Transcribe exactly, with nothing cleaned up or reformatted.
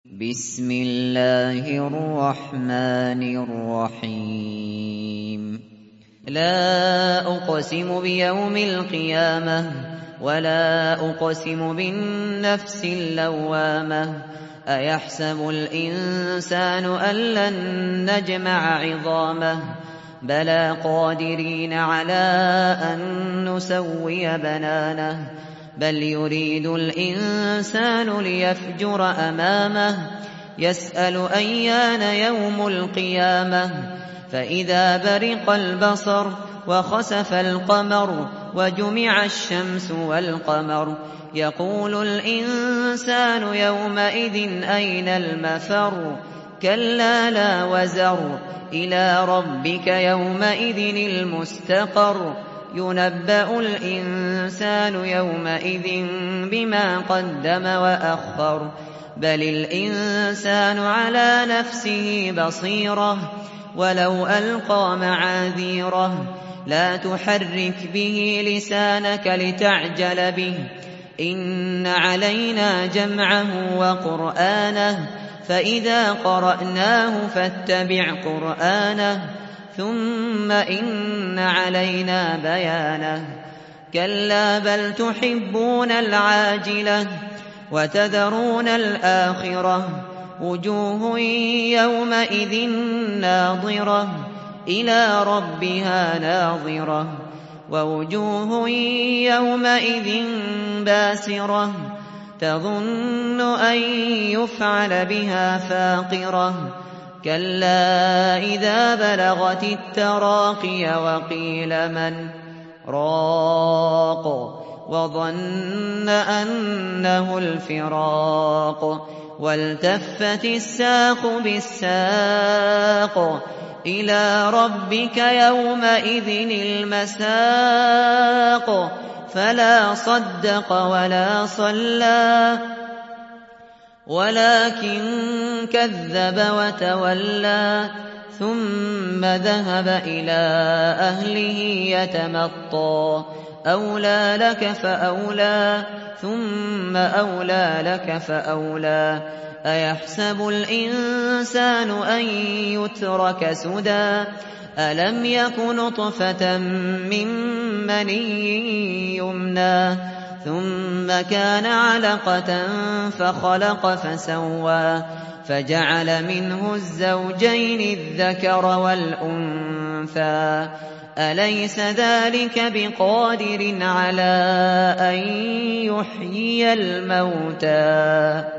بسم الله الرحمن الرحيم لا أقسم بيوم القيامة ولا أقسم بالنفس اللوامة أيحسب الإنسان أن لن نجمع عظامه بلى قادرين على أن نسوي بنانه بل يريد الإنسان ليفجر أمامه يسأل أيان يوم القيامة فإذا برق البصر وخسف القمر وجمع الشمس والقمر يقول الإنسان يومئذ أين المفر كلا لا وزر إلى ربك يومئذ المستقر ينبأ الإنسان يومئذ بما قدم وأخر بل الإنسان على نفسه بصيرة ولو ألقى معاذيره لا تحرك به لسانك لتعجل به إن علينا جمعه وقرآنه فإذا قرأناه فاتبع قرآنه ثم إن علينا بيانه كلا بل تحبون العاجلة وتذرون الآخرة وجوه يومئذ ناظرة إلى ربها ناظرة ووجوه يومئذ باسرة تظن أن يفعل بها فاقرة كلا إذا بلغت التراقي وقيل من راق وظن أنه الفراق والتفت الساق بالساق إلى ربك يومئذ المساق فلا صدق ولا صلى ولكن كذب وتولى ثم ذهب إلى أهله يتمطى أولى لك فأولى ثم أولى لك فأولى أيحسب الإنسان أن يترك سدى ألم يك نطفة من مني يمنى ثم كان علقة فخلق فسوى فجعل منه الزوجين الذكر والأنثى أليس ذلك بقادر على أن يحيي الموتى